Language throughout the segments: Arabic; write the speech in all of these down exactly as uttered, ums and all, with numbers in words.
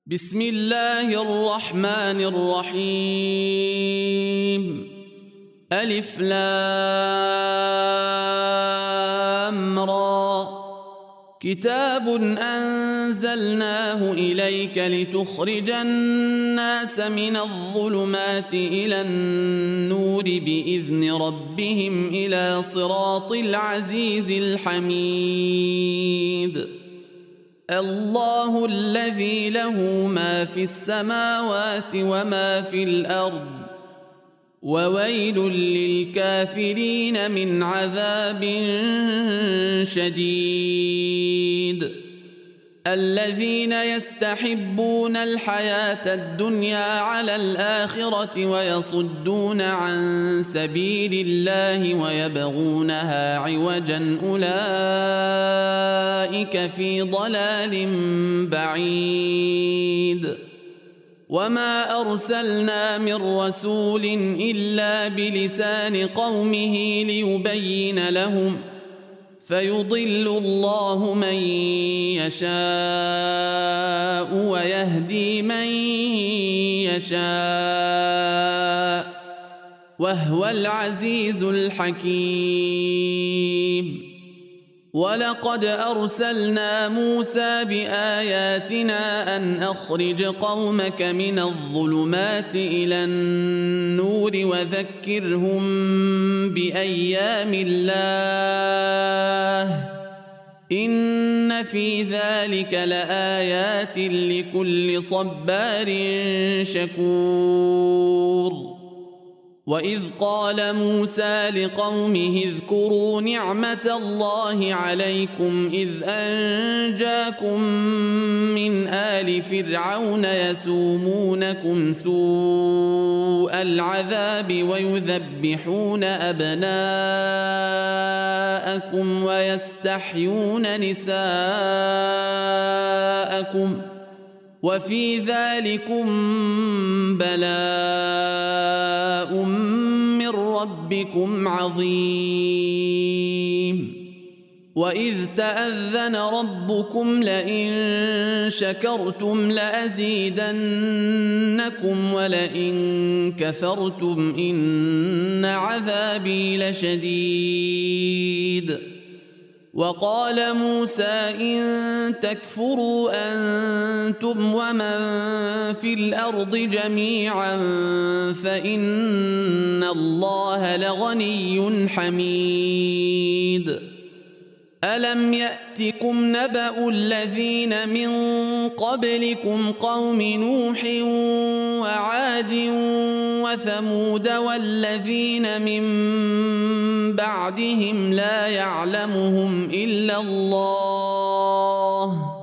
بسم الله الرحمن الرحيم. ألف لام را. كتاب أنزلناه إليك لتخرج الناس من الظلمات إلى النور بإذن ربهم إلى صراط العزيز الحميد. الله الذي له ما في السماوات وما في الأرض، وويل للكافرين من عذاب شديد. الذين يستحبون الحياة الدنيا على الآخرة ويصدون عن سبيل الله ويبغونها عوجا، أولئك في ضلال بعيد. وما أرسلنا من رسول إلا بلسان قومه ليبين لهم، فيضل الله من يشاء ويهدي من يشاء، وهو العزيز الحكيم. ولقد أرسلنا موسى بآياتنا أن أخرج قومك من الظلمات إلى النور وذكرهم بأيام الله، إن في ذلك لآيات لكل صبار شكور. وإذ قال موسى لقومه اذكروا نعمة الله عليكم إذ أنجاكم من آل فرعون يسومونكم سوء العذاب ويذبحون أبناءكم ويستحيون نساءكم، وفي ذلكم بلاء من ربكم عظيم. وإذ تأذن ربكم لئن شكرتم لأزيدنكم ولئن كفرتم إن عذابي لشديد. وقال موسى إن تكفروا أنتم ومن في الأرض جميعا فإن الله لغني حميد. ألم يأتكم نبأ الذين من قبلكم قوم نوح وعاد وثمود والذين من بعدهم لا يعلمهم إلا الله،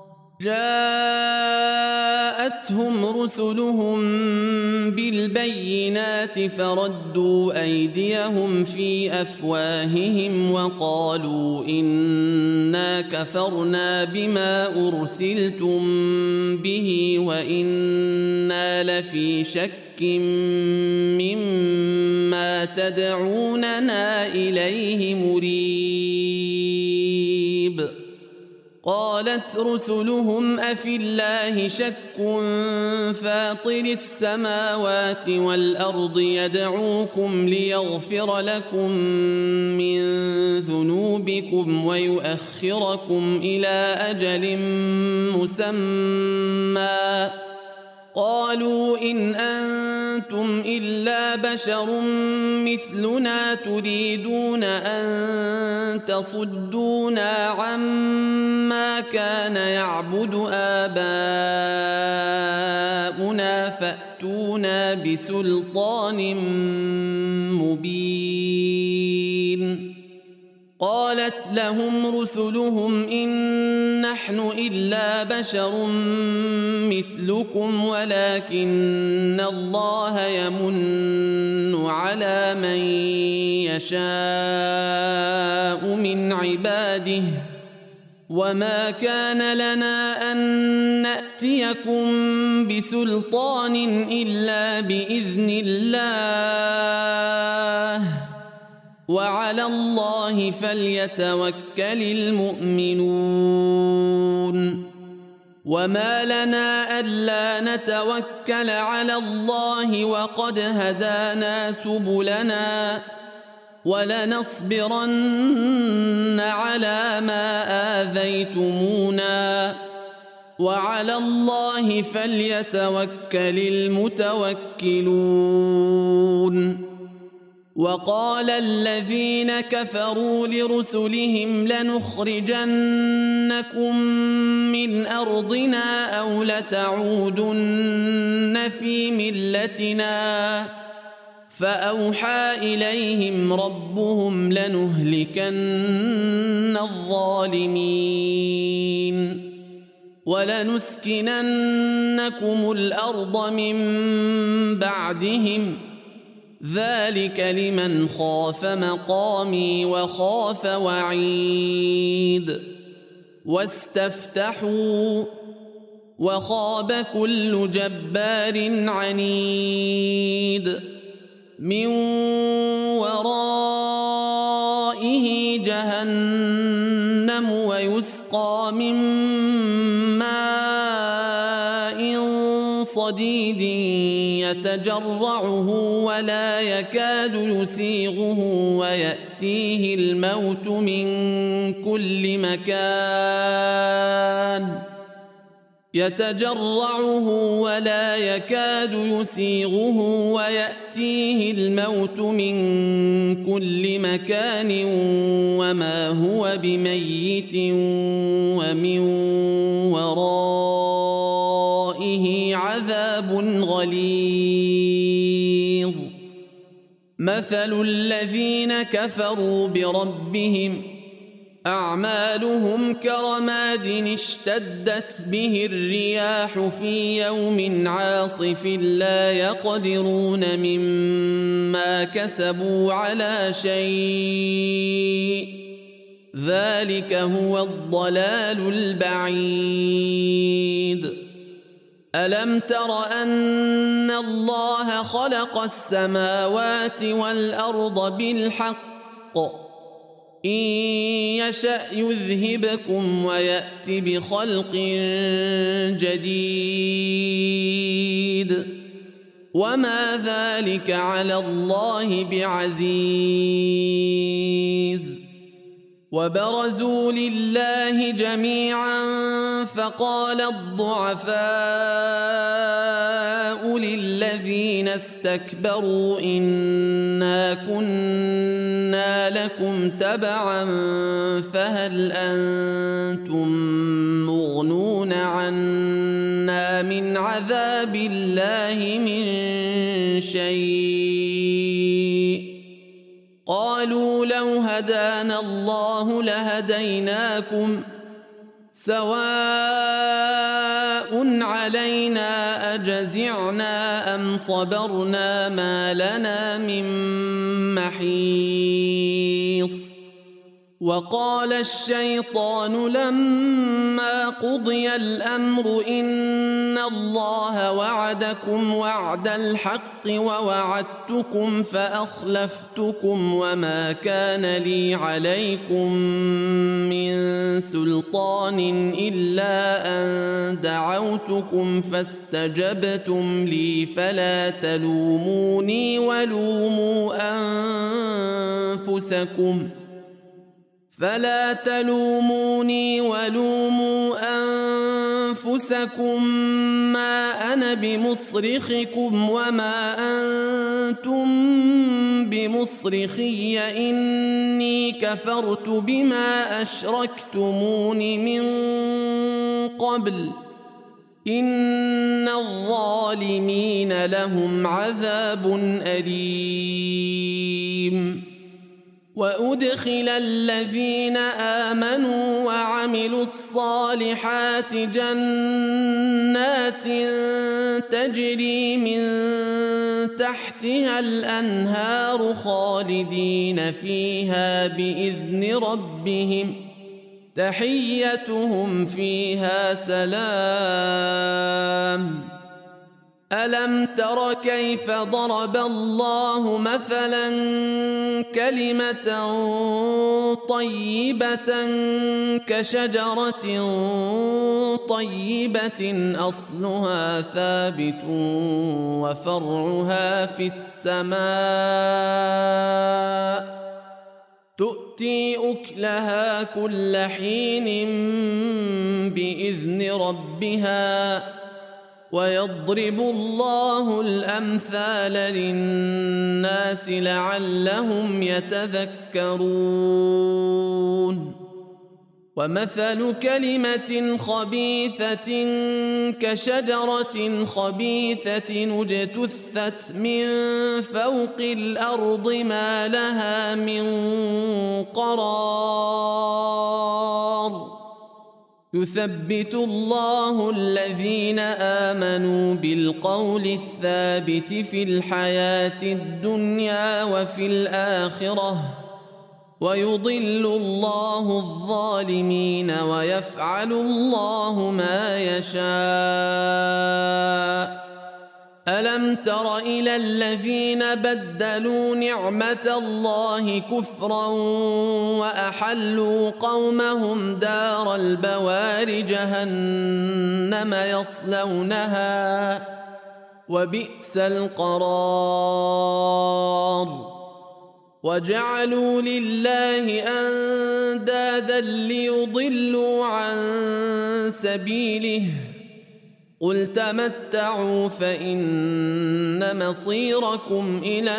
جاءتهم رسلهم بالبينات فردوا أيديهم في أفواههم وقالوا إنا كفرنا بما أرسلتم به وإنا لفي شك مما تدعوننا إليه مريب. قالت رسلهم أفي الله شك فاطر السماوات والأرض يدعوكم ليغفر لكم من ذنوبكم ويؤخركم إلى أجل مسمى، قالوا إن أنتم إلا بشر مثلنا تريدون أن تصدونا عما كان يعبد آباؤنا فأتونا بسلطان مبين. قالت لهم رسلهم إن نحن إلا بشر مثلكم ولكن الله يمن على من يشاء من عباده، وما كان لنا أن نأتيكم بسلطان إلا بإذن الله، وعلى الله فليتوكل المؤمنون. وما لنا ألا نتوكل على الله وقد هدانا سبلنا ولنصبرن على ما آذيتمونا وعلى الله فليتوكل المتوكلون. وقال الذين كفروا لرسلهم لنخرجنكم من أرضنا أو لتعودن في ملتنا فأوحى إليهم ربهم لنهلكن الظالمين ولنسكننكم الأرض من بعدهم ذلك لمن خاف مقامي وخاف وعيد. واستفتحوا وخاب كل جبار عنيد من ورائه جهنم ويسقى من ماء صديد يتجرعه ولا يكاد يسيغه ويأتيه الموت من كل مكان يتجرعه ولا يكاد يسيغه ويأتيه الموت من كل مكان وما هو بميت ومن ورائه عذاب غليظ. مثل الذين كفروا بربهم أعمالهم كرماد اشتدت به الرياح في يوم عاصف لا يقدرون مما كسبوا على شيء ذلك هو الضلال البعيد. ألم تر أن الله خلق السماوات والأرض بالحق إن يشأ يذهبكم ويأت بخلق جديد وما ذلك على الله بعزيز. وبرزوا لله جميعا فقال الضعفاء للذين استكبروا إنا كنا لكم تبعا فهل أنتم مغنون عنا من عذاب الله من شيء قالوا لو هدانا الله لهديناكم سواء علينا أجزعنا أم صبرنا ما لنا من محيص. وقال الشيطان لما قضي الأمر إن الله وعدكم وعد الحق ووعدتكم فأخلفتكم وما كان لي عليكم من سلطان إلا أن دعوتكم فاستجبتم لي فلا تلوموني ولوموا أنفسكم فلا تلوموني ولوموا أنفسكم ما أنا بمصرخكم وما أنتم بمصرخي إني كفرت بما أشركتمون من قبل إن الظالمين لهم عذاب أليم. وأدخل الذين آمنوا وعملوا الصالحات جنات تجري من تحتها الأنهار خالدين فيها بإذن ربهم تحيتهم فيها سلام ألم تر كيف ضرب الله مثلا كلمة طيبة كشجرة طيبة أصلها ثابت وفرعها في السماء تؤتي أكلها كل حين بإذن ربها ويضرب الله الأمثال للناس لعلهم يتذكرون ومثل كلمة خبيثة كشجرة خبيثة اجتثت من فوق الأرض ما لها من قرار يثبت الله الذين آمنوا بالقول الثابت في الحياة الدنيا وفي الآخرة ويضل الله الظالمين ويفعل الله ما يشاء ألم تر إلى الذين بدلوا نعمة الله كفرا وأحلوا قومهم دار البوار جهنم يصلونها وبئس القرار وجعلوا لله أندادا ليضلوا عن سبيله قل تمتعوا فإن مصيركم إلى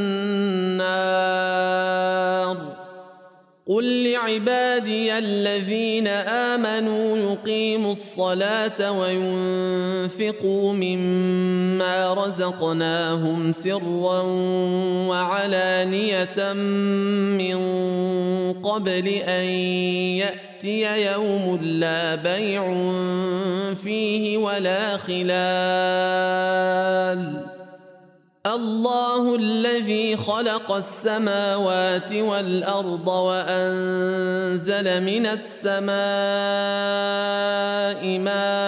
النار قل لعبادي الذين آمنوا يقيموا الصلاة وينفقوا مما رزقناهم سرا وعلانية من قبل أن يأتي يوم لا بيع فيه ولا خلال الله الذي خلق السماوات والأرض وأنزل من السماء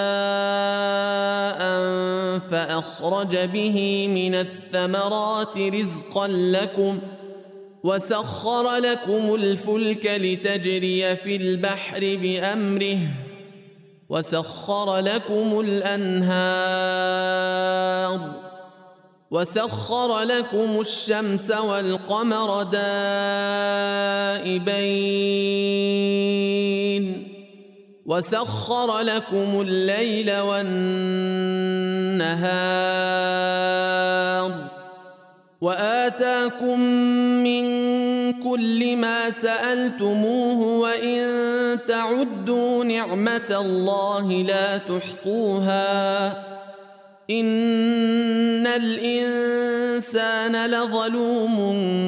ماء فأخرج به من الثمرات رزقا لكم وسخر لكم الفلك لتجري في البحر بأمره وسخر لكم الأنهار وسخر لكم الشمس والقمر دائبين وسخر لكم الليل والنهار وآتاكم من كل ما سألتموه وإن تعدوا نعمة الله لا تحصوها إن الإنسان لظلوم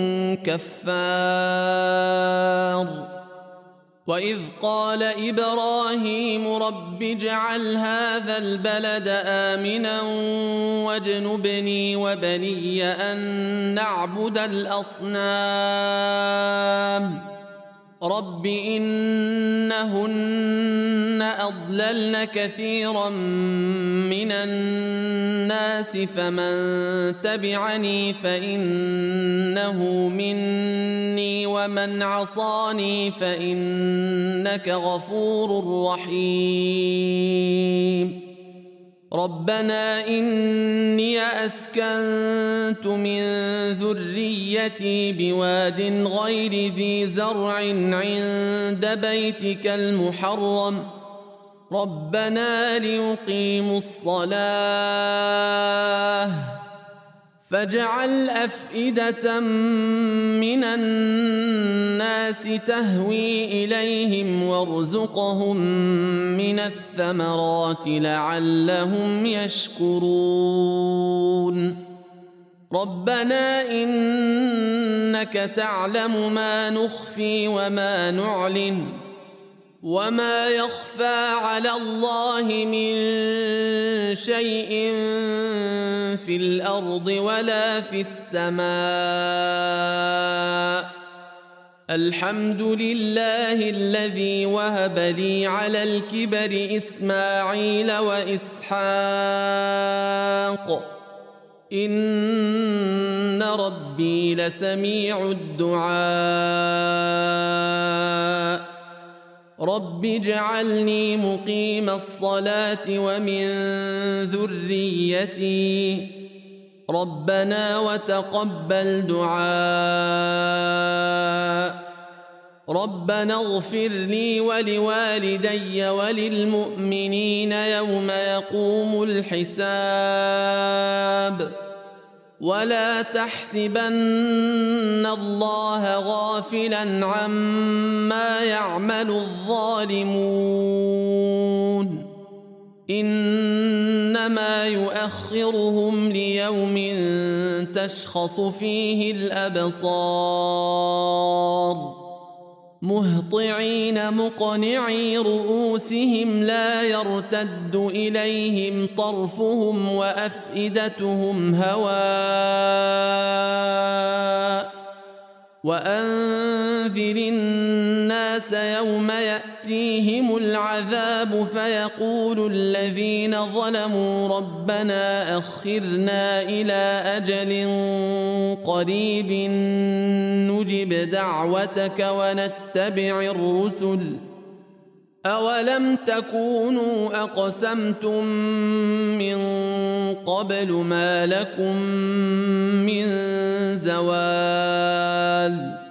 كفار وإذ قال إبراهيم رب اجعل هذا البلد آمنا واجنبني وبني أن نعبد الأصنام رب إنهن أضللن كثيرا من الناس فمن تبعني فإنه مني ومن عصاني فإنك غفور رحيم ربنا إني أسكنت من ذريتي بواد غير ذي زرع عند بيتك المحرم ربنا ليقيموا الصلاة فاجعل أفئدة من الناس تهوي إليهم وارزقهم من الثمرات لعلهم يشكرون ربنا إنك تعلم ما نخفي وما نعلن وما يخفى على الله من شيء في الأرض ولا في السماء الحمد لله الذي وهب لي على الكبر إسماعيل وإسحاق إن ربي لسميع الدعاء رب اجعلني مقيم الصلاة ومن ذريتي ربنا وتقبل دعاء ربنا اغفر لي ولوالدي وللمؤمنين يوم يقوم الحساب ولا تحسبن الله غافلا عما يعمل الظالمون إنما يؤخرهم ليوم تشخص فيه الأبصار مهطعين مقنعي رؤوسهم لا يرتد إليهم طرفهم وأفئدتهم هواء وأنذر الناس يوم يأتيهم العذاب فيقول الذين ظلموا ربنا أخرنا إلى أجل قريب نجب دعوتك ونتبع الرسل أولم تكونوا أقسمتم من قبل ما لكم من زوال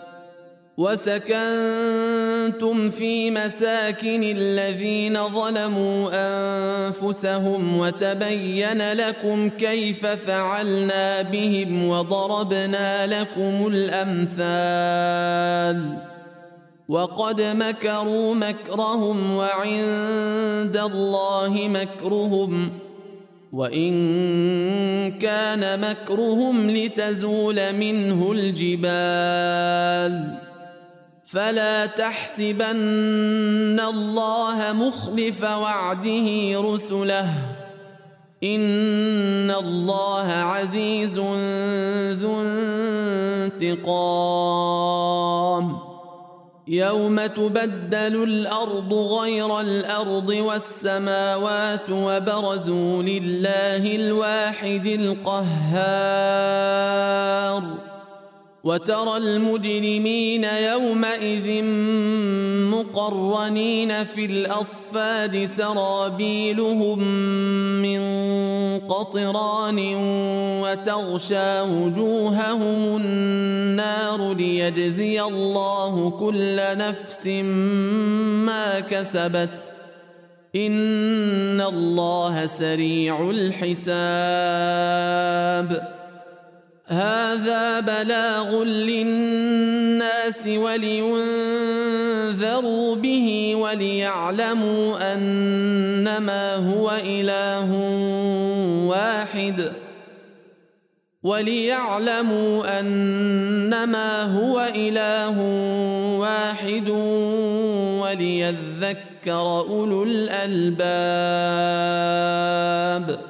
وسكنتم في مساكن الذين ظلموا أنفسهم وتبين لكم كيف فعلنا بهم وضربنا لكم الأمثال وقد مكروا مكرهم وعند الله مكرهم وإن كان مكرهم لتزول منه الجبال فلا تحسبن الله مخلف وعده رسله إن الله عزيز ذو انتقام يوم تبدل الأرض غير الأرض والسماوات وبرزوا لله الواحد القهار وترى المجرمين يومئذ مقرنين في الأصفاد سرابيلهم من قطران وتغشى وجوههم النار ليجزي الله كل نفس ما كسبت إن الله سريع الحساب هذا بلاغ للناس ولينذروا به وليعلموا أنما هو إله واحد وليعلموا أنما هو إله واحد وليذكر أولو الألباب